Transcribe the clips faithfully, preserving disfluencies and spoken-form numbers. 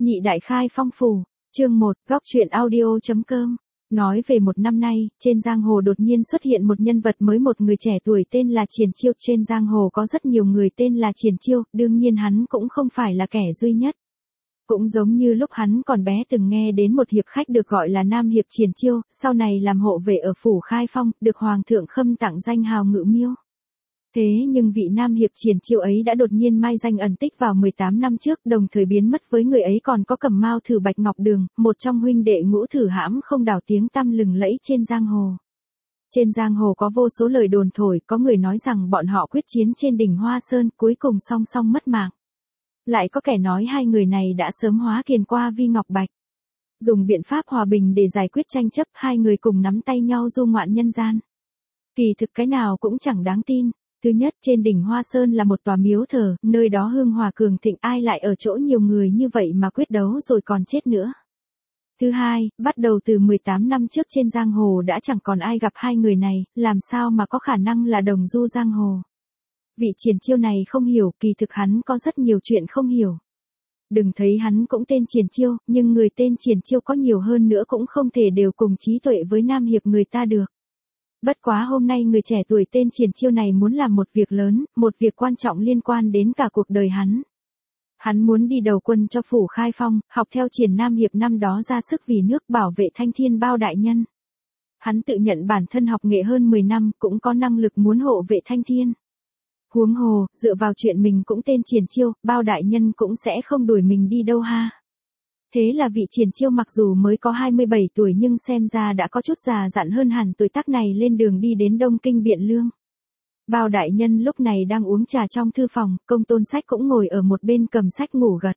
Nhị đại khai phong phủ, chương một, góc truyện audio.com. Nói về một năm nay, trên giang hồ đột nhiên xuất hiện một nhân vật mới, một người trẻ tuổi tên là Triển Chiêu. Trên giang hồ có rất nhiều người tên là Triển Chiêu, đương nhiên hắn cũng không phải là kẻ duy nhất. Cũng giống như lúc hắn còn bé từng nghe đến một hiệp khách được gọi là Nam Hiệp Triển Chiêu, sau này làm hộ vệ ở phủ Khai Phong, được Hoàng thượng khâm tặng danh hào Ngự Miêu. Thế nhưng vị Nam Hiệp Triển Chiêu ấy đã đột nhiên mai danh ẩn tích vào mười tám năm trước, đồng thời biến mất. Với người ấy còn có Cẩm Mao Thử Bạch Ngọc Đường, một trong huynh đệ Ngũ Thử hãm không đảo tiếng tăm lừng lẫy trên giang hồ. Trên giang hồ có vô số lời đồn thổi, có người nói rằng bọn họ quyết chiến trên đỉnh Hoa Sơn, cuối cùng song song mất mạng. Lại có kẻ nói hai người này đã sớm hóa kiền qua Vi Ngọc Bạch. Dùng biện pháp hòa bình để giải quyết tranh chấp, hai người cùng nắm tay nhau du ngoạn nhân gian. Kỳ thực cái nào cũng chẳng đáng tin. Thứ nhất, trên đỉnh Hoa Sơn là một tòa miếu thờ, nơi đó hương hòa cường thịnh, ai lại ở chỗ nhiều người như vậy mà quyết đấu rồi còn chết nữa. Thứ hai, bắt đầu từ mười tám năm trước trên giang hồ đã chẳng còn ai gặp hai người này, làm sao mà có khả năng là đồng du giang hồ. Vị Triển Chiêu này không hiểu, kỳ thực hắn có rất nhiều chuyện không hiểu. Đừng thấy hắn cũng tên Triển Chiêu, nhưng người tên Triển Chiêu có nhiều hơn nữa cũng không thể đều cùng trí tuệ với Nam Hiệp người ta được. Bất quá hôm nay người trẻ tuổi tên Triển Chiêu này muốn làm một việc lớn, một việc quan trọng liên quan đến cả cuộc đời hắn. Hắn muốn đi đầu quân cho phủ Khai Phong, học theo Triển Nam Hiệp năm đó ra sức vì nước bảo vệ Thanh Thiên Bao đại nhân. Hắn tự nhận bản thân học nghệ hơn mười năm, cũng có năng lực muốn hộ vệ Thanh Thiên. Huống hồ, dựa vào chuyện mình cũng tên Triển Chiêu, Bao đại nhân cũng sẽ không đuổi mình đi đâu ha. Thế là vị Triển Chiêu mặc dù mới có hai mươi bảy tuổi nhưng xem ra đã có chút già dặn hơn hẳn tuổi tác này, lên đường đi đến Đông Kinh Biện Lương. Bao đại nhân lúc này đang uống trà trong thư phòng, Công Tôn Sách cũng ngồi ở một bên cầm sách ngủ gật.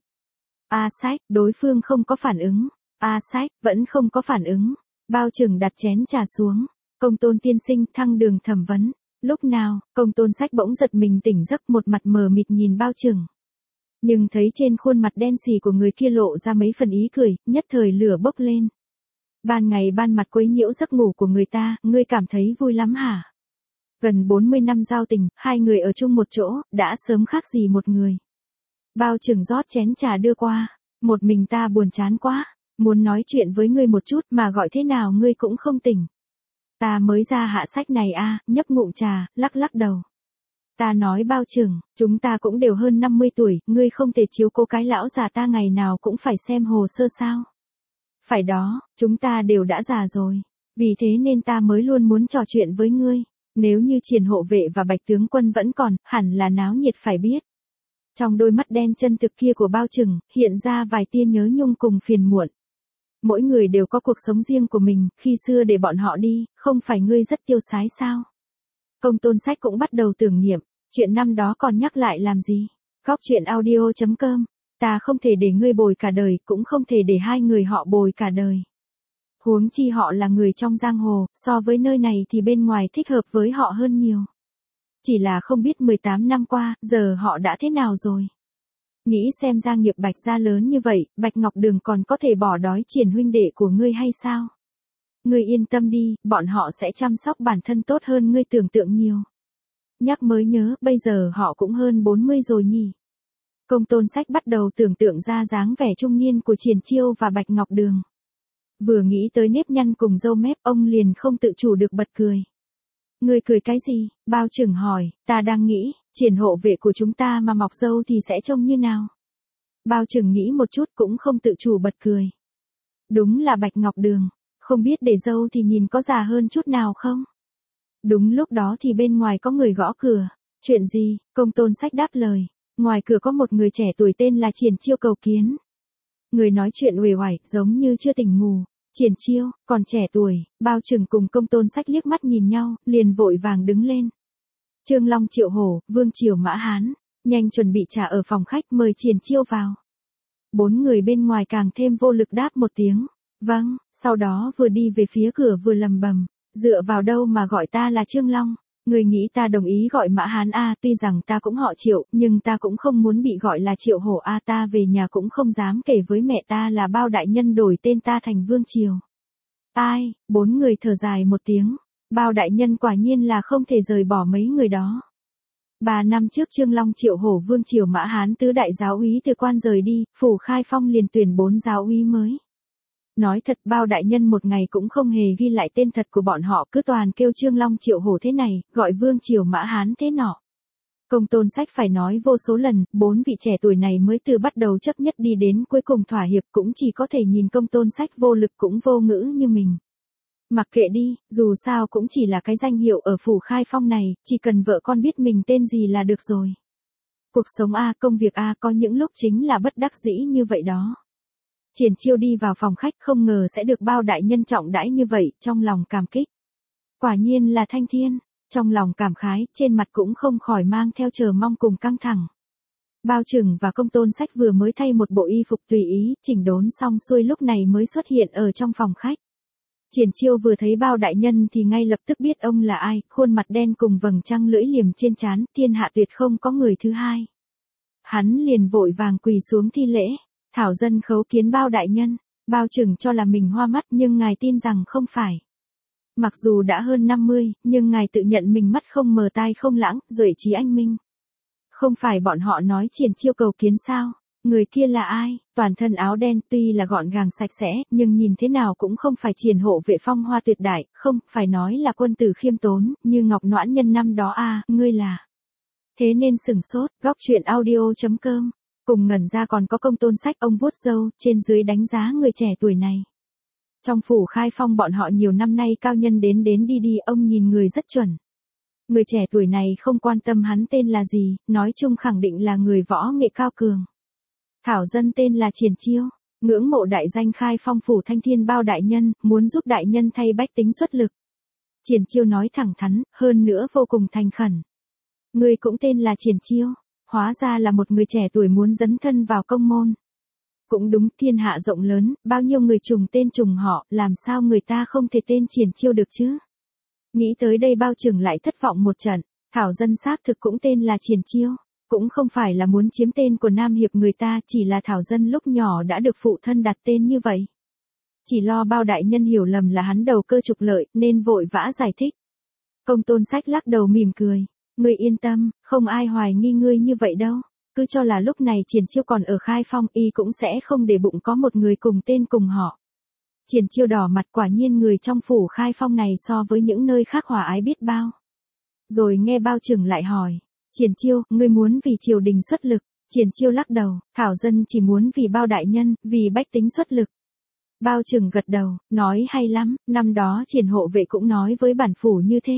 A Sách, đối phương không có phản ứng. A Sách, vẫn không có phản ứng. Bao Trừng đặt chén trà xuống. Công Tôn tiên sinh, thăng đường thẩm vấn. Lúc nào, Công Tôn Sách bỗng giật mình tỉnh giấc, một mặt mờ mịt nhìn Bao Trừng. Nhưng thấy trên khuôn mặt đen xì của người kia lộ ra mấy phần ý cười, nhất thời lửa bốc lên. Ban ngày ban mặt quấy nhiễu giấc ngủ của người ta, ngươi cảm thấy vui lắm hả? Gần bốn mươi năm giao tình, hai người ở chung một chỗ, đã sớm khác gì một người. Bao Trừng rót chén trà đưa qua, một mình ta buồn chán quá, muốn nói chuyện với ngươi một chút mà gọi thế nào ngươi cũng không tỉnh. Ta mới ra hạ sách này a, nhấp ngụm trà, lắc lắc đầu. Ta nói Bao Trừng, chúng ta cũng đều hơn năm mươi tuổi, ngươi không thể chiếu cố cái lão già ta ngày nào cũng phải xem hồ sơ sao? Phải đó, chúng ta đều đã già rồi, vì thế nên ta mới luôn muốn trò chuyện với ngươi. Nếu như Triển hộ vệ và Bạch tướng quân vẫn còn, hẳn là náo nhiệt phải biết. Trong đôi mắt đen chân thực kia của Bao Trừng, hiện ra vài tia nhớ nhung cùng phiền muộn. Mỗi người đều có cuộc sống riêng của mình, khi xưa để bọn họ đi, không phải ngươi rất tiêu sái sao? Công Tôn Sách cũng bắt đầu tưởng niệm, chuyện năm đó còn nhắc lại làm gì? Góc truyện audio.com, ta không thể để ngươi bồi cả đời, cũng không thể để hai người họ bồi cả đời. Huống chi họ là người trong giang hồ, so với nơi này thì bên ngoài thích hợp với họ hơn nhiều. Chỉ là không biết mười tám năm qua, giờ họ đã thế nào rồi? Nghĩ xem gia nghiệp Bạch gia lớn như vậy, Bạch Ngọc Đường còn có thể bỏ đói Triển huynh đệ của ngươi hay sao? Ngươi yên tâm đi, bọn họ sẽ chăm sóc bản thân tốt hơn ngươi tưởng tượng nhiều. Nhắc mới nhớ, bây giờ họ cũng hơn bốn mươi rồi nhỉ. Công Tôn Sách bắt đầu tưởng tượng ra dáng vẻ trung niên của Triển Chiêu và Bạch Ngọc Đường. Vừa nghĩ tới nếp nhăn cùng râu mép, ông liền không tự chủ được bật cười. Ngươi cười cái gì? Bao Trừng hỏi, ta đang nghĩ, Triển hộ vệ của chúng ta mà mọc râu thì sẽ trông như nào? Bao Trừng nghĩ một chút cũng không tự chủ bật cười. Đúng là Bạch Ngọc Đường, không biết để râu thì nhìn có già hơn chút nào không? Đúng lúc đó thì bên ngoài có người gõ cửa. Chuyện gì? Công Tôn Sách đáp lời. Ngoài cửa có một người trẻ tuổi tên là Triển Chiêu cầu kiến. Người nói chuyện uể oải, giống như chưa tỉnh ngủ. Triển Chiêu, còn trẻ tuổi. Bao Trừng cùng Công Tôn Sách liếc mắt nhìn nhau, liền vội vàng đứng lên. Trương Long Triệu Hổ, Vương Triều Mã Hán, nhanh chuẩn bị trà ở phòng khách, mời Triển Chiêu vào. Bốn người bên ngoài càng thêm vô lực đáp một tiếng. Vâng, sau đó vừa đi về phía cửa vừa lầm bầm. Dựa vào đâu mà gọi ta là Trương Long? Người nghĩ ta đồng ý gọi Mã Hán a? Tuy rằng ta cũng họ Triệu, nhưng ta cũng không muốn bị gọi là Triệu Hổ a. Ta về nhà cũng không dám kể với mẹ ta là Bao đại nhân đổi tên ta thành Vương Triều. Ai? Bốn người thở dài một tiếng. Bao đại nhân quả nhiên là không thể rời bỏ mấy người đó. Ba năm trước Trương Long triệu hổ vương triều Mã Hán tứ đại giáo úy từ quan rời đi, phủ Khai Phong liền tuyển bốn giáo úy mới. Nói thật bao đại nhân một ngày cũng không hề ghi lại tên thật của bọn họ, cứ toàn kêu Trương Long triệu hổ thế này, gọi vương triều Mã Hán thế nọ. Công Tôn Sách phải nói vô số lần, bốn vị trẻ tuổi này mới từ bắt đầu chấp nhất đi đến cuối cùng thỏa hiệp, cũng chỉ có thể nhìn Công Tôn Sách vô lực cũng vô ngữ như mình. Mặc kệ đi, dù sao cũng chỉ là cái danh hiệu ở phủ Khai Phong này, chỉ cần vợ con biết mình tên gì là được rồi. Cuộc sống A, công việc A có những lúc chính là bất đắc dĩ như vậy đó. Triển Chiêu đi vào phòng khách không ngờ sẽ được bao đại nhân trọng đãi như vậy, trong lòng cảm kích. Quả nhiên là thanh thiên, trong lòng cảm khái, trên mặt cũng không khỏi mang theo chờ mong cùng căng thẳng. Bao Trừng và Công Tôn Sách vừa mới thay một bộ y phục tùy ý, chỉnh đốn xong xuôi lúc này mới xuất hiện ở trong phòng khách. Triển Chiêu vừa thấy bao đại nhân thì ngay lập tức biết ông là ai, khuôn mặt đen cùng vầng trăng lưỡi liềm trên trán, thiên hạ tuyệt không có người thứ hai. Hắn liền vội vàng quỳ xuống thi lễ, thảo dân khấu kiến bao đại nhân. Bao Trừng cho là mình hoa mắt nhưng ngài tin rằng không phải. Mặc dù đã hơn năm mươi, nhưng ngài tự nhận mình mắt không mờ tai không lãng, duệ trí anh minh. Không phải bọn họ nói Triển Chiêu cầu kiến sao? Người kia là ai? Toàn thân áo đen tuy là gọn gàng sạch sẽ, nhưng nhìn thế nào cũng không phải Triển hộ vệ phong hoa tuyệt đại, không, phải nói là quân tử khiêm tốn, như Ngọc Noãn Nhân năm đó a, ngươi là. Thế nên sửng sốt, góc truyện audio.com. Cùng ngẩn ra còn có Công Tôn Sách, ông vuốt râu, trên dưới đánh giá người trẻ tuổi này. Trong phủ Khai Phong bọn họ nhiều năm nay cao nhân đến đến đi đi, ông nhìn người rất chuẩn. Người trẻ tuổi này không quan tâm hắn tên là gì, nói chung khẳng định là người võ nghệ cao cường. Thảo dân tên là Triển Chiêu, ngưỡng mộ đại danh Khai Phong phủ thanh thiên bao đại nhân, muốn giúp đại nhân thay bách tính xuất lực. Triển Chiêu nói thẳng thắn, hơn nữa vô cùng thành khẩn. Người cũng tên là Triển Chiêu, hóa ra là một người trẻ tuổi muốn dấn thân vào công môn. Cũng đúng, thiên hạ rộng lớn, bao nhiêu người trùng tên trùng họ, làm sao người ta không thể tên Triển Chiêu được chứ? Nghĩ tới đây Bao Trừng lại thất vọng một trận, thảo dân xác thực cũng tên là Triển Chiêu, cũng không phải là muốn chiếm tên của Nam Hiệp người ta, chỉ là thảo dân lúc nhỏ đã được phụ thân đặt tên như vậy. Chỉ lo Bao đại nhân hiểu lầm là hắn đầu cơ trục lợi, nên vội vã giải thích. Công Tôn Sách lắc đầu mỉm cười, ngươi yên tâm, không ai hoài nghi ngươi như vậy đâu. Cứ cho là lúc này Triển Chiêu còn ở Khai Phong, y cũng sẽ không để bụng có một người cùng tên cùng họ. Triển Chiêu đỏ mặt, quả nhiên người trong phủ Khai Phong này so với những nơi khác hòa ái biết bao. Rồi nghe Bao Trừng lại hỏi, Triển Chiêu, ngươi muốn vì triều đình xuất lực? Triển Chiêu lắc đầu, thảo dân chỉ muốn vì Bao đại nhân, vì bách tính xuất lực. Bao Trừng gật đầu, nói hay lắm, năm đó Triển hộ vệ cũng nói với bản phủ như thế.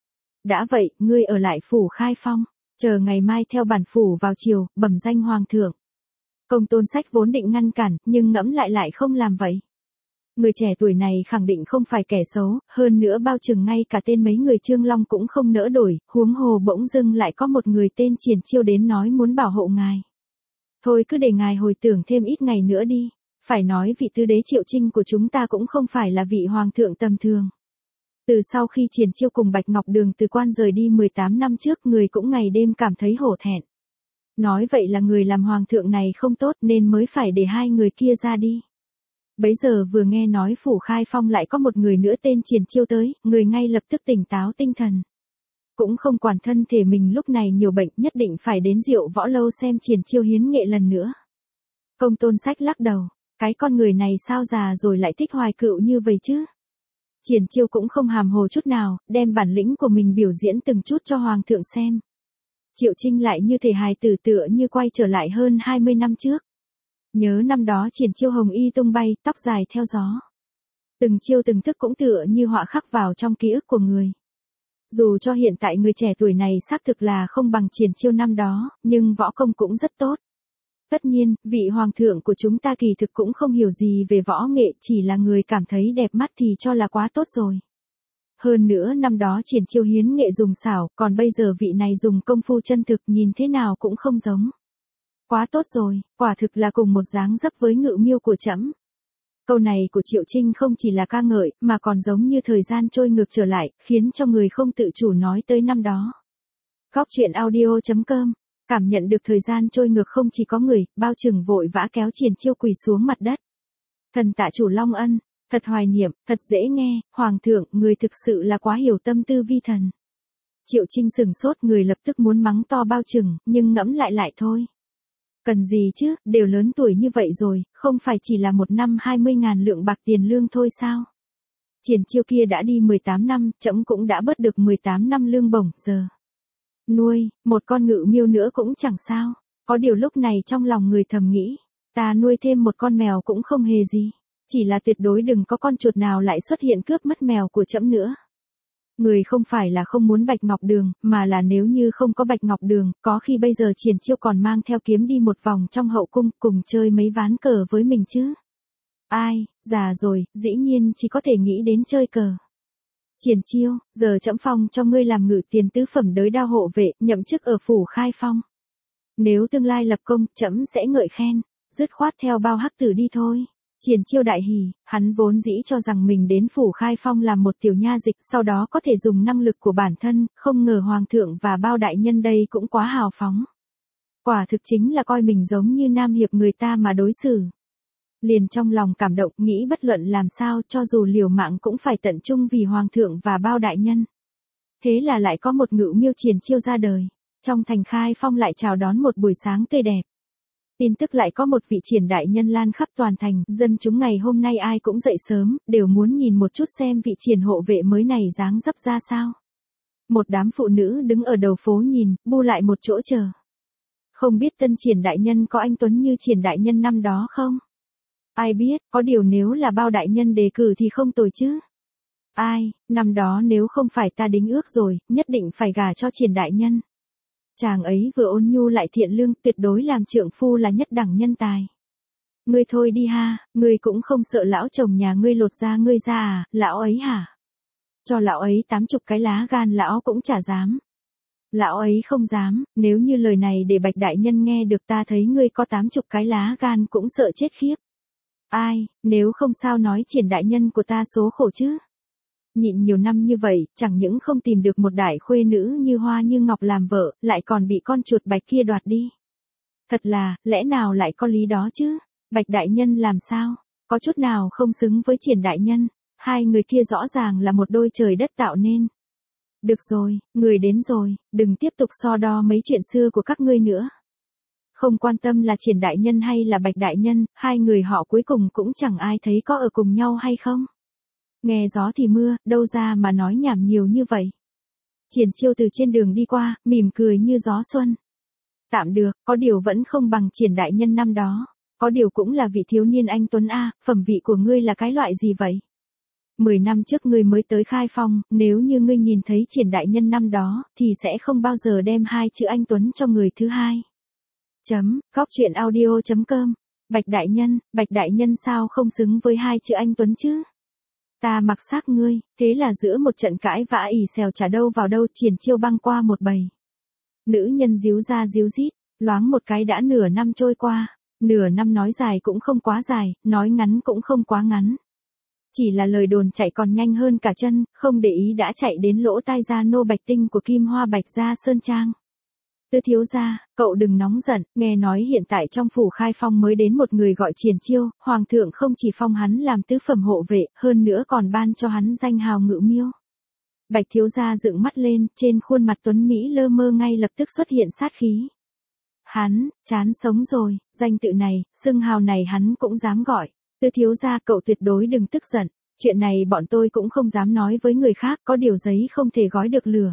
Đã vậy, ngươi ở lại phủ Khai Phong, chờ ngày mai theo bản phủ vào triều, bẩm danh hoàng thượng. Công Tôn Sách vốn định ngăn cản, nhưng ngẫm lại lại không làm vậy. Người trẻ tuổi này khẳng định không phải kẻ xấu, hơn nữa Bao Trừng ngay cả tên mấy người Trương Long cũng không nỡ đổi, huống hồ bỗng dưng lại có một người tên Triển Chiêu đến nói muốn bảo hộ ngài. Thôi cứ để ngài hồi tưởng thêm ít ngày nữa đi, phải nói vị tứ đế Triệu Trinh của chúng ta cũng không phải là vị hoàng thượng tầm thường. Từ sau khi Triển Chiêu cùng Bạch Ngọc Đường từ quan rời đi mười tám năm trước, người cũng ngày đêm cảm thấy hổ thẹn. Nói vậy là người làm hoàng thượng này không tốt nên mới phải để hai người kia ra đi. Bấy giờ vừa nghe nói phủ Khai Phong lại có một người nữa tên Triển Chiêu tới, người ngay lập tức tỉnh táo tinh thần. Cũng không quản thân thể mình lúc này nhiều bệnh, nhất định phải đến Diệu Võ Lâu xem Triển Chiêu hiến nghệ lần nữa. Công Tôn Sách lắc đầu, cái con người này sao già rồi lại thích hoài cựu như vậy chứ? Triển Chiêu cũng không hàm hồ chút nào, đem bản lĩnh của mình biểu diễn từng chút cho hoàng thượng xem. Triệu Trinh lại như thể hài tử tựa như quay trở lại hơn hai mươi năm trước. Nhớ năm đó Triển Chiêu hồng y tung bay, tóc dài theo gió. Từng chiêu từng thức cũng tựa như họa khắc vào trong ký ức của người. Dù cho hiện tại người trẻ tuổi này xác thực là không bằng Triển Chiêu năm đó, nhưng võ công cũng rất tốt. Tất nhiên, vị hoàng thượng của chúng ta kỳ thực cũng không hiểu gì về võ nghệ, chỉ là người cảm thấy đẹp mắt thì cho là quá tốt rồi. Hơn nữa năm đó Triển Chiêu hiến nghệ dùng xảo, còn bây giờ vị này dùng công phu chân thực, nhìn thế nào cũng không giống. Quá tốt rồi, quả thực là cùng một dáng dấp với Ngự Miêu của trẫm. Câu này của Triệu Trinh không chỉ là ca ngợi, mà còn giống như thời gian trôi ngược trở lại, khiến cho người không tự chủ nói tới năm đó. Góc truyện audio.com. Cảm nhận được thời gian trôi ngược không chỉ có người, Bao Trừng vội vã kéo Triển Chiêu quỳ xuống mặt đất. Thần tạ chủ Long Ân, thật hoài niệm, thật dễ nghe, hoàng thượng, người thực sự là quá hiểu tâm tư vi thần. Triệu Trinh sừng sốt, người lập tức muốn mắng to bao chừng, nhưng ngẫm lại lại thôi. Cần gì chứ, đều lớn tuổi như vậy rồi, không phải chỉ là một năm hai mươi ngàn lượng bạc tiền lương thôi sao? Triển Chiêu kia đã đi mười tám năm, trẫm cũng đã bớt được mười tám năm lương bổng, giờ nuôi một con ngự miêu nữa cũng chẳng sao. Có điều lúc này trong lòng người thầm nghĩ, ta nuôi thêm một con mèo cũng không hề gì, chỉ là tuyệt đối đừng có con chuột nào lại xuất hiện cướp mất mèo của trẫm nữa. Người không phải là không muốn Bạch Ngọc Đường, mà là nếu như không có Bạch Ngọc Đường, có khi bây giờ Triển Chiêu còn mang theo kiếm đi một vòng trong hậu cung, cùng chơi mấy ván cờ với mình chứ. Ai, già rồi, dĩ nhiên chỉ có thể nghĩ đến chơi cờ. Triển Chiêu, giờ trẫm phong cho ngươi làm ngự tiền tứ phẩm đới đao hộ vệ, nhậm chức ở phủ Khai Phong. Nếu tương lai lập công, trẫm sẽ ngợi khen, dứt khoát theo bao hắc tử đi thôi. Triển Chiêu đại hỉ, hắn vốn dĩ cho rằng mình đến phủ Khai Phong làm một tiểu nha dịch, sau đó có thể dùng năng lực của bản thân, không ngờ hoàng thượng và bao đại nhân đây cũng quá hào phóng. Quả thực chính là coi mình giống như nam hiệp người ta mà đối xử. Liền trong lòng cảm động, nghĩ bất luận làm sao cho dù liều mạng cũng phải tận trung vì hoàng thượng và bao đại nhân. Thế là lại có một ngự miêu Triển Chiêu ra đời, trong thành Khai Phong lại chào đón một buổi sáng tươi đẹp. Tin tức lại có một vị Triển đại nhân lan khắp toàn thành, dân chúng ngày hôm nay ai cũng dậy sớm, đều muốn nhìn một chút xem vị Triển hộ vệ mới này dáng dấp ra sao. Một đám phụ nữ đứng ở đầu phố nhìn, bu lại một chỗ chờ. Không biết tân Triển đại nhân có anh tuấn như Triển đại nhân năm đó không? Ai biết, có điều nếu là bao đại nhân đề cử thì không tồi chứ. Ai, năm đó nếu không phải ta đính ước rồi, nhất định phải gả cho Triển đại nhân. Chàng ấy vừa ôn nhu lại thiện lương, tuyệt đối làm trượng phu là nhất đẳng nhân tài. Ngươi thôi đi ha, ngươi cũng không sợ lão chồng nhà ngươi lột da ngươi ra à, lão ấy hả? Cho lão ấy tám chục cái lá gan lão cũng chả dám. Lão ấy không dám, nếu như lời này để Bạch đại nhân nghe được, ta thấy ngươi có tám chục cái lá gan cũng sợ chết khiếp. Ai, nếu không sao nói Triển đại nhân của ta số khổ chứ. Nhịn nhiều năm như vậy, chẳng những không tìm được một đại khuê nữ như hoa như ngọc làm vợ, lại còn bị con chuột bạch kia đoạt đi. Thật là, lẽ nào lại có lý đó chứ? Bạch đại nhân làm sao? Có chút nào không xứng với Triển đại nhân? Hai người kia rõ ràng là một đôi trời đất tạo nên. Được rồi, người đến rồi, đừng tiếp tục so đo mấy chuyện xưa của các ngươi nữa. Không quan tâm là Triển đại nhân hay là Bạch đại nhân, hai người họ cuối cùng cũng chẳng ai thấy có ở cùng nhau hay không. Nghe gió thì mưa, đâu ra mà nói nhảm nhiều như vậy. Triển Chiêu từ trên đường đi qua, mỉm cười như gió xuân. Tạm được, có điều vẫn không bằng Triển đại nhân năm đó. Có điều cũng là vị thiếu niên anh tuấn a, phẩm vị của ngươi là cái loại gì vậy? Mười năm trước ngươi mới tới Khai Phong, nếu như ngươi nhìn thấy Triển đại nhân năm đó, thì sẽ không bao giờ đem hai chữ anh tuấn cho người thứ hai. Chấm, góc truyện audio chấm com. Bạch đại nhân, Bạch đại nhân sao không xứng với hai chữ anh tuấn chứ? Ta mặc xác ngươi, thế là giữa một trận cãi vã ỉ xèo chả đâu vào đâu, Triển Chiêu băng qua một bầy nữ nhân díu ra díu dít, loáng một cái đã nửa năm trôi qua. Nửa năm nói dài cũng không quá dài, nói ngắn cũng không quá ngắn. Chỉ là lời đồn chạy còn nhanh hơn cả chân, không để ý đã chạy đến lỗ tai gia nô Bạch Tinh của Kim Hoa Bạch gia Sơn Trang. Tứ thiếu gia, cậu đừng nóng giận, nghe nói hiện tại trong phủ Khai Phong mới đến một người gọi Triển Chiêu, hoàng thượng không chỉ phong hắn làm tứ phẩm hộ vệ, hơn nữa còn ban cho hắn danh hào ngự miêu. Bạch thiếu gia dựng mắt lên, trên khuôn mặt tuấn mỹ lơ mơ ngay lập tức xuất hiện sát khí. Hắn, chán sống rồi, danh tự này, xưng hào này hắn cũng dám gọi. Tứ thiếu gia, cậu tuyệt đối đừng tức giận, chuyện này bọn tôi cũng không dám nói với người khác, có điều giấy không thể gói được lửa.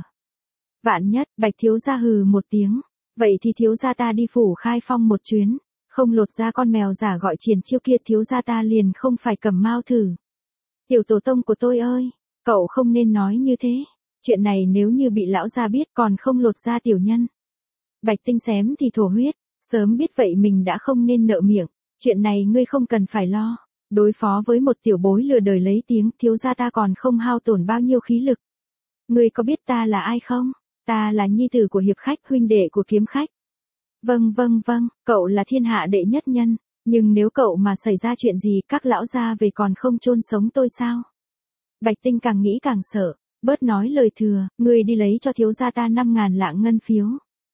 Vạn nhất, Bạch thiếu gia hừ một tiếng, vậy thì thiếu gia ta đi phủ Khai Phong một chuyến, không lột ra con mèo giả gọi Triển Chiêu kia, thiếu gia ta liền không phải cầm mao thử. Tiểu tổ tông của tôi ơi, cậu không nên nói như thế, chuyện này nếu như bị lão gia biết còn không lột ra tiểu nhân. Bạch Tinh xém thì thổ huyết, sớm biết vậy mình đã không nên nợ miệng, chuyện này ngươi không cần phải lo, đối phó với một tiểu bối lừa đời lấy tiếng, thiếu gia ta còn không hao tổn bao nhiêu khí lực. Ngươi có biết ta là ai không? Ta là nhi tử của hiệp khách, huynh đệ của kiếm khách. Vâng vâng vâng, cậu là thiên hạ đệ nhất nhân, nhưng nếu cậu mà xảy ra chuyện gì, các lão gia về còn không chôn sống tôi sao? Bạch Tinh càng nghĩ càng sợ, bớt nói lời thừa, ngươi đi lấy cho thiếu gia ta năm ngàn lạng ngân phiếu.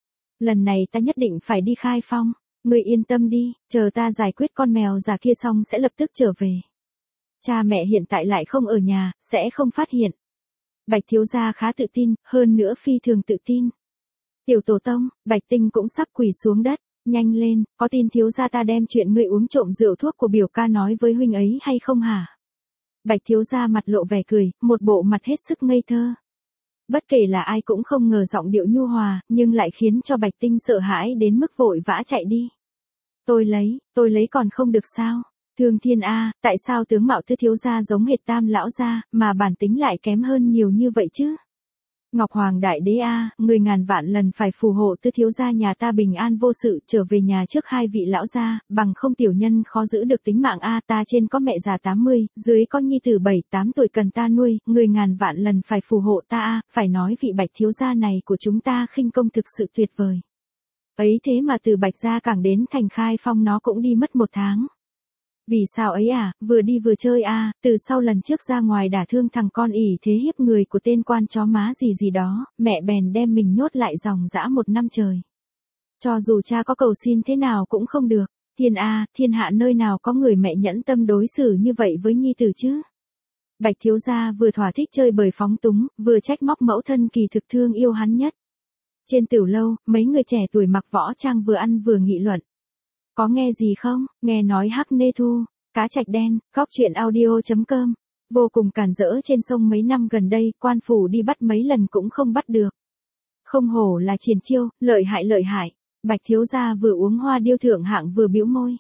Lần này ta nhất định phải đi Khai Phong, ngươi yên tâm đi, chờ ta giải quyết con mèo già kia xong sẽ lập tức trở về. Cha mẹ hiện tại lại không ở nhà, sẽ không phát hiện. Bạch thiếu gia khá tự tin, hơn nữa phi thường tự tin. Tiểu tổ tông, Bạch Tinh cũng sắp quỳ xuống đất, nhanh lên, có tin thiếu gia ta đem chuyện ngươi uống trộm rượu thuốc của biểu ca nói với huynh ấy hay không hả? Bạch thiếu gia mặt lộ vẻ cười, một bộ mặt hết sức ngây thơ. Bất kể là ai cũng không ngờ giọng điệu nhu hòa, nhưng lại khiến cho Bạch Tinh sợ hãi đến mức vội vã chạy đi. Tôi lấy, tôi lấy còn không được sao? Thương Thiên A, tại sao tướng mạo Tư thiếu gia giống hệt Tam lão gia, mà bản tính lại kém hơn nhiều như vậy chứ? Ngọc Hoàng Đại Đế A, người ngàn vạn lần phải phù hộ Tư thiếu gia nhà ta bình an vô sự trở về nhà trước hai vị lão gia, bằng không tiểu nhân khó giữ được tính mạng A, ta trên có mẹ già tám mươi, dưới có nhi tử bảy tám tuổi cần ta nuôi, người ngàn vạn lần phải phù hộ ta A, phải nói vị Bạch thiếu gia này của chúng ta khinh công thực sự tuyệt vời. Ấy thế mà từ Bạch Gia Cảng đến thành Khai Phong nó cũng đi mất một tháng. Vì sao ấy à, vừa đi vừa chơi à, từ sau lần trước ra ngoài đả thương thằng con ỉ thế hiếp người của tên quan chó má gì gì đó, mẹ bèn đem mình nhốt lại dòng dã một năm trời. Cho dù cha có cầu xin thế nào cũng không được, thiên a, thiên hạ nơi nào có người mẹ nhẫn tâm đối xử như vậy với nhi tử chứ. Bạch thiếu gia vừa thỏa thích chơi bời phóng túng, vừa trách móc mẫu thân kỳ thực thương yêu hắn nhất. Trên tiểu lâu, mấy người trẻ tuổi mặc võ trang vừa ăn vừa nghị luận. Có nghe gì không? Nghe nói Hắc Nê Thu, cá trạch đen, góc truyện audio chấm com. Vô cùng càn rỡ trên sông mấy năm gần đây, quan phủ đi bắt mấy lần cũng không bắt được. Không hổ là Triển Chiêu, lợi hại lợi hại. Bạch thiếu gia vừa uống hoa điêu thượng hạng vừa bĩu môi.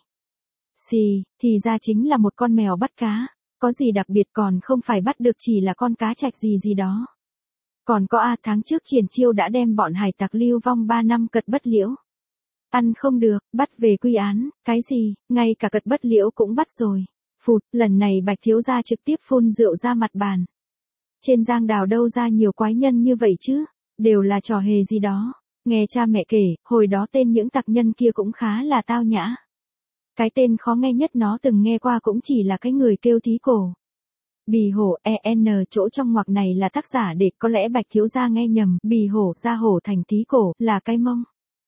Xì, thì ra chính là một con mèo bắt cá. Có gì đặc biệt còn không phải bắt được chỉ là con cá trạch gì gì đó. Còn có A tháng trước Triển Chiêu đã đem bọn hải tặc lưu vong ba năm cật bất liễu. Ăn không được, bắt về quy án, cái gì, ngay cả cật bất liễu cũng bắt rồi. Phụt, lần này Bạch thiếu gia trực tiếp phun rượu ra mặt bàn. Trên giang đào đâu ra nhiều quái nhân như vậy chứ, đều là trò hề gì đó. Nghe cha mẹ kể, hồi đó tên những tặc nhân kia cũng khá là tao nhã. Cái tên khó nghe nhất nó từng nghe qua cũng chỉ là cái người kêu tí cổ. Bì hổ e n chỗ trong ngoặc này là tác giả để có lẽ Bạch thiếu gia nghe nhầm, bì hổ ra hổ thành tí cổ, là cái mông.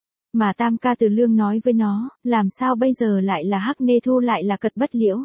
Mà Tam ca Từ Lương nói với nó, làm sao bây giờ lại là Hắc Nê Thu lại là cật bất liễu.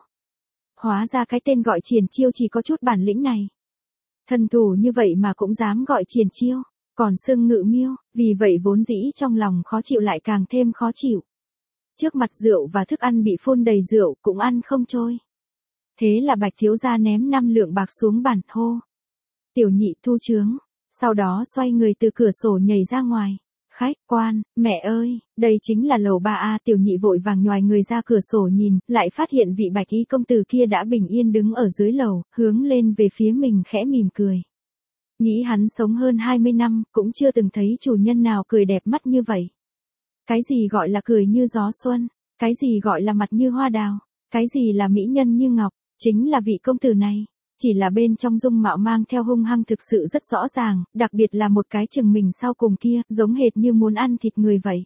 Hóa ra cái tên gọi Triển Chiêu chỉ có chút bản lĩnh này. Thần thủ như vậy mà cũng dám gọi Triển Chiêu, còn xưng Ngự Miêu, vì vậy vốn dĩ trong lòng khó chịu lại càng thêm khó chịu. Trước mặt rượu và thức ăn bị phun đầy rượu cũng ăn không trôi. Thế là Bạch thiếu gia ném năm lượng bạc xuống bàn hô. Tiểu nhị thu chướng, sau đó xoay người từ cửa sổ nhảy ra ngoài. Khách quan, mẹ ơi, đây chính là lầu ba A. Tiểu nhị vội vàng nhoài người ra cửa sổ nhìn, lại phát hiện vị Bạch y công tử kia đã bình yên đứng ở dưới lầu, hướng lên về phía mình khẽ mỉm cười. Nghĩ hắn sống hơn hai mươi năm, cũng chưa từng thấy chủ nhân nào cười đẹp mắt như vậy. Cái gì gọi là cười như gió xuân, cái gì gọi là mặt như hoa đào, cái gì là mỹ nhân như ngọc, chính là vị công tử này. Chỉ là bên trong dung mạo mang theo hung hăng thực sự rất rõ ràng, đặc biệt là một cái chừng mình sau cùng kia, giống hệt như muốn ăn thịt người vậy.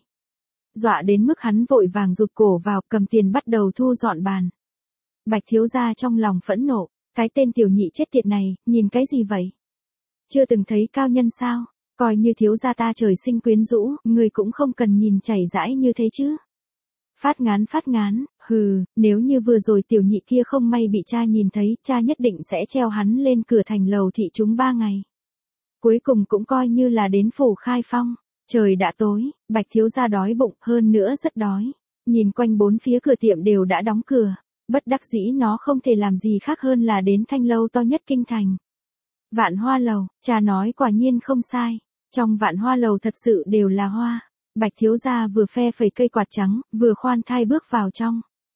Dọa đến mức hắn vội vàng rụt cổ vào, cầm tiền bắt đầu thu dọn bàn. Bạch thiếu gia trong lòng phẫn nộ, cái tên tiểu nhị chết tiệt này, nhìn cái gì vậy? Chưa từng thấy cao nhân sao? Coi như thiếu gia ta trời sinh quyến rũ, người cũng không cần nhìn chảy rãi như thế chứ. Phát ngán phát ngán, hừ, nếu như vừa rồi tiểu nhị kia không may bị cha nhìn thấy, cha nhất định sẽ treo hắn lên cửa thành lầu thị chúng ba ngày. Cuối cùng cũng coi như là đến phủ Khai Phong. Trời đã tối, Bạch thiếu gia đói bụng, hơn nữa rất đói. Nhìn quanh bốn phía cửa tiệm đều đã đóng cửa. Bất đắc dĩ nó không thể làm gì khác hơn là đến thanh lâu to nhất kinh thành. Vạn Hoa Lầu, cha nói quả nhiên không sai. Trong Vạn Hoa Lầu thật sự đều là hoa. Bạch thiếu gia vừa phe phẩy cây quạt trắng, vừa khoan thai bước vào trong.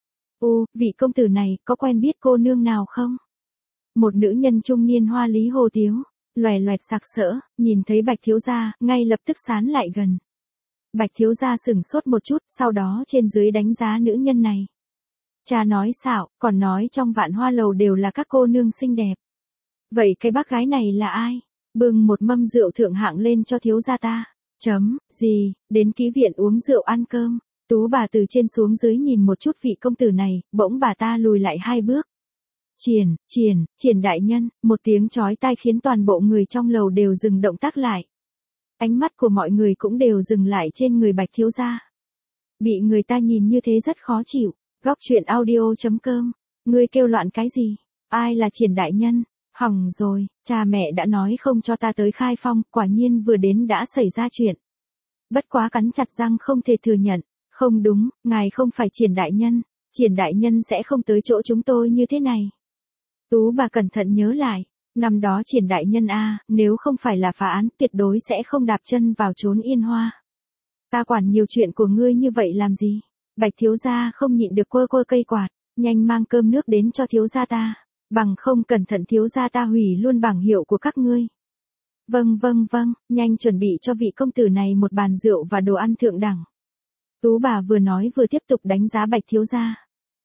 Ô, vị công tử này, có quen biết cô nương nào không? Một nữ nhân trung niên hoa lý hồ tiếu, loè loẹt sặc sỡ, nhìn thấy Bạch thiếu gia, ngay lập tức sán lại gần. Bạch thiếu gia sửng sốt một chút, sau đó trên dưới đánh giá nữ nhân này. Cha nói xạo, còn nói trong Vạn Hoa Lầu đều là các cô nương xinh đẹp. Vậy cái bác gái này là ai? Bưng một mâm rượu thượng hạng lên cho thiếu gia ta. Chấm, gì, đến ký viện uống rượu ăn cơm. Tú bà từ trên xuống dưới nhìn một chút vị công tử này, bỗng bà ta lùi lại hai bước. Triển, triển, triển đại nhân, một tiếng chói tai khiến toàn bộ người trong lầu đều dừng động tác lại. Ánh mắt của mọi người cũng đều dừng lại trên người Bạch thiếu gia. Bị người ta nhìn như thế rất khó chịu. Góc truyện audio chấm com. Ngươi kêu loạn cái gì? Ai là triển đại nhân? Hỏng rồi, cha mẹ đã nói không cho ta tới Khai Phong, quả nhiên vừa đến đã xảy ra chuyện. Bất quá cắn chặt răng không thể thừa nhận. Không đúng, ngài không phải Triển đại nhân, Triển đại nhân sẽ không tới chỗ chúng tôi như thế này. Tú bà cẩn thận nhớ lại, năm đó Triển đại nhân a, nếu không phải là phá án tuyệt đối sẽ không đạp chân vào chốn Yên Hoa. Ta quản nhiều chuyện của ngươi như vậy làm gì? Bạch thiếu gia không nhịn được quơ quơ cây quạt, nhanh mang cơm nước đến cho thiếu gia ta, bằng không cẩn thận thiếu gia ta hủy luôn bảng hiệu của các ngươi. Vâng vâng vâng, nhanh chuẩn bị cho vị công tử này một bàn rượu và đồ ăn thượng đẳng. Tú bà vừa nói vừa tiếp tục đánh giá Bạch thiếu gia.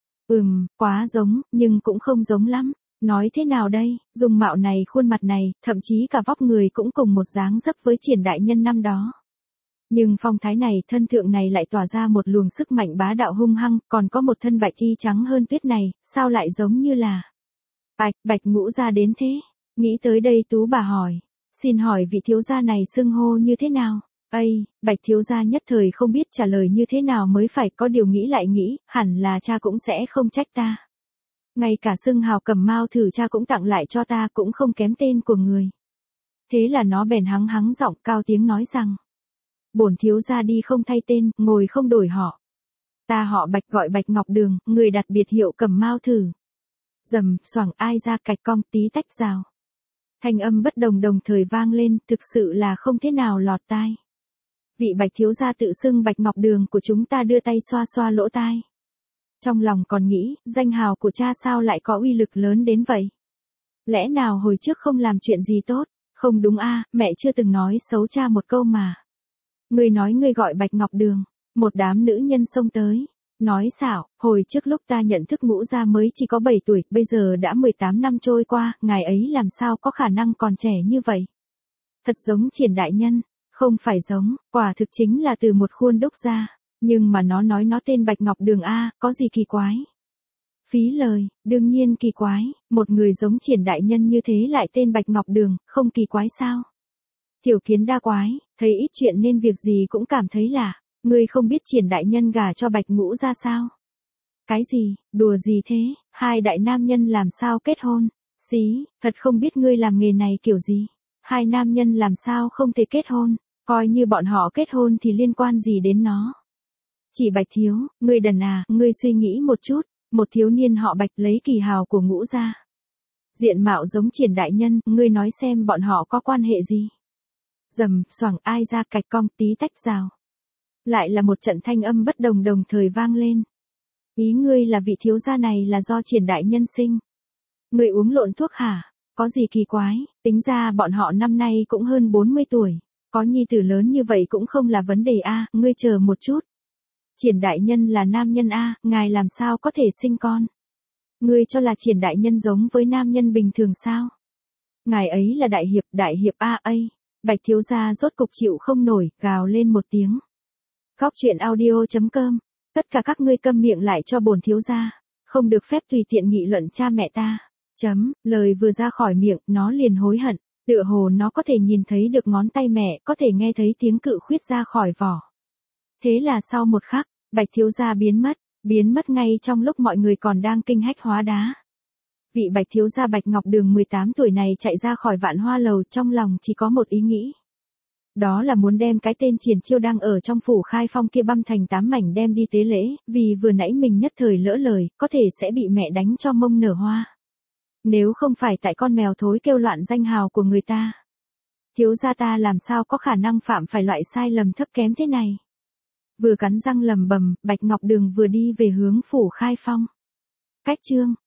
Ừm, quá giống, nhưng cũng không giống lắm. Nói thế nào đây, dung mạo này khuôn mặt này, thậm chí cả vóc người cũng cùng một dáng dấp với Triển đại nhân năm đó. Nhưng phong thái này, thân thượng này lại tỏa ra một luồng sức mạnh bá đạo hung hăng, còn có một thân bạch y trắng hơn tuyết này, sao lại giống như là... Bạch, Bạch Ngũ gia đến thế. Nghĩ tới đây Tú bà hỏi, xin hỏi vị thiếu gia này xưng hô như thế nào? Ây, Bạch thiếu gia nhất thời không biết trả lời như thế nào mới phải, có điều nghĩ lại nghĩ, hẳn là cha cũng sẽ không trách ta. Ngay cả xưng hào Cẩm Mao thử cha cũng tặng lại cho ta, cũng không kém tên của người. Thế là nó bèn hắng hắng giọng cao tiếng nói rằng, bổn thiếu gia đi không thay tên, ngồi không đổi họ. Ta họ Bạch gọi Bạch Ngọc Đường, người đặt biệt hiệu Cẩm Mao thử. Rầm, xoảng, ai ra cạch cong tí tách rào. Thanh âm bất đồng đồng thời vang lên, thực sự là không thế nào lọt tai. Vị Bạch thiếu gia tự xưng Bạch Ngọc Đường của chúng ta đưa tay xoa xoa lỗ tai. Trong lòng còn nghĩ, danh hào của cha sao lại có uy lực lớn đến vậy? Lẽ nào hồi trước không làm chuyện gì tốt? Không đúng a, mẹ chưa từng nói xấu cha một câu mà. Ngươi nói ngươi gọi Bạch Ngọc Đường, một đám nữ nhân xông tới. Nói xảo, hồi trước lúc ta nhận thức Ngũ gia mới chỉ có bảy tuổi, bây giờ đã mười tám năm trôi qua, ngài ấy làm sao có khả năng còn trẻ như vậy? Thật giống Triển đại nhân, không phải giống, quả thực chính là từ một khuôn đúc ra, nhưng mà nó nói nó tên Bạch Ngọc Đường a, có gì kỳ quái? Phí lời, đương nhiên kỳ quái, một người giống Triển đại nhân như thế lại tên Bạch Ngọc Đường, không kỳ quái sao? Tiểu kiến đa quái, thấy ít chuyện nên việc gì cũng cảm thấy lạ. Ngươi không biết Triển đại nhân gả cho Bạch Ngũ ra sao? Cái gì, đùa gì thế, hai đại nam nhân làm sao kết hôn? Xí, thật không biết ngươi làm nghề này kiểu gì. Hai nam nhân làm sao không thể kết hôn, coi như bọn họ kết hôn thì liên quan gì đến nó. Chỉ Bạch thiếu, ngươi đần à, ngươi suy nghĩ một chút, một thiếu niên họ Bạch lấy kỳ hào của Ngũ gia. Diện mạo giống Triển đại nhân, ngươi nói xem bọn họ có quan hệ gì? Rầm, xoảng, ai ra cạch cong tí tách rào. Lại là một trận thanh âm bất đồng đồng thời vang lên. Ý ngươi là vị thiếu gia này là do Triển đại nhân sinh. Ngươi uống lộn thuốc hả? Có gì kỳ quái, tính ra bọn họ năm nay cũng hơn bốn mươi tuổi. Có nhi tử lớn như vậy cũng không là vấn đề a, ngươi chờ một chút. Triển đại nhân là nam nhân a, ngài làm sao có thể sinh con? Ngươi cho là Triển đại nhân giống với nam nhân bình thường sao? Ngài ấy là đại hiệp, đại hiệp a ấy. Bạch thiếu gia rốt cục chịu không nổi, gào lên một tiếng. Góc truyện audio chấm com. Tất cả các ngươi câm miệng lại cho bổn thiếu gia, không được phép tùy tiện nghị luận cha mẹ ta. Chấm, lời vừa ra khỏi miệng, nó liền hối hận, tựa hồ nó có thể nhìn thấy được ngón tay mẹ, có thể nghe thấy tiếng cự khuyết ra khỏi vỏ. Thế là sau một khắc, Bạch thiếu gia biến mất, biến mất ngay trong lúc mọi người còn đang kinh hách hóa đá. Vị Bạch thiếu gia Bạch Ngọc Đường mười tám tuổi này chạy ra khỏi Vạn Hoa lầu, trong lòng chỉ có một ý nghĩ. Đó là muốn đem cái tên Triển Chiêu đang ở trong phủ Khai Phong kia băm thành tám mảnh đem đi tế lễ, vì vừa nãy mình nhất thời lỡ lời, có thể sẽ bị mẹ đánh cho mông nở hoa. Nếu không phải tại con mèo thối kêu loạn danh hào của người ta, thiếu gia ta làm sao có khả năng phạm phải loại sai lầm thấp kém thế này. Vừa cắn răng lầm bầm, Bạch Ngọc Đường vừa đi về hướng phủ Khai Phong. Cách chương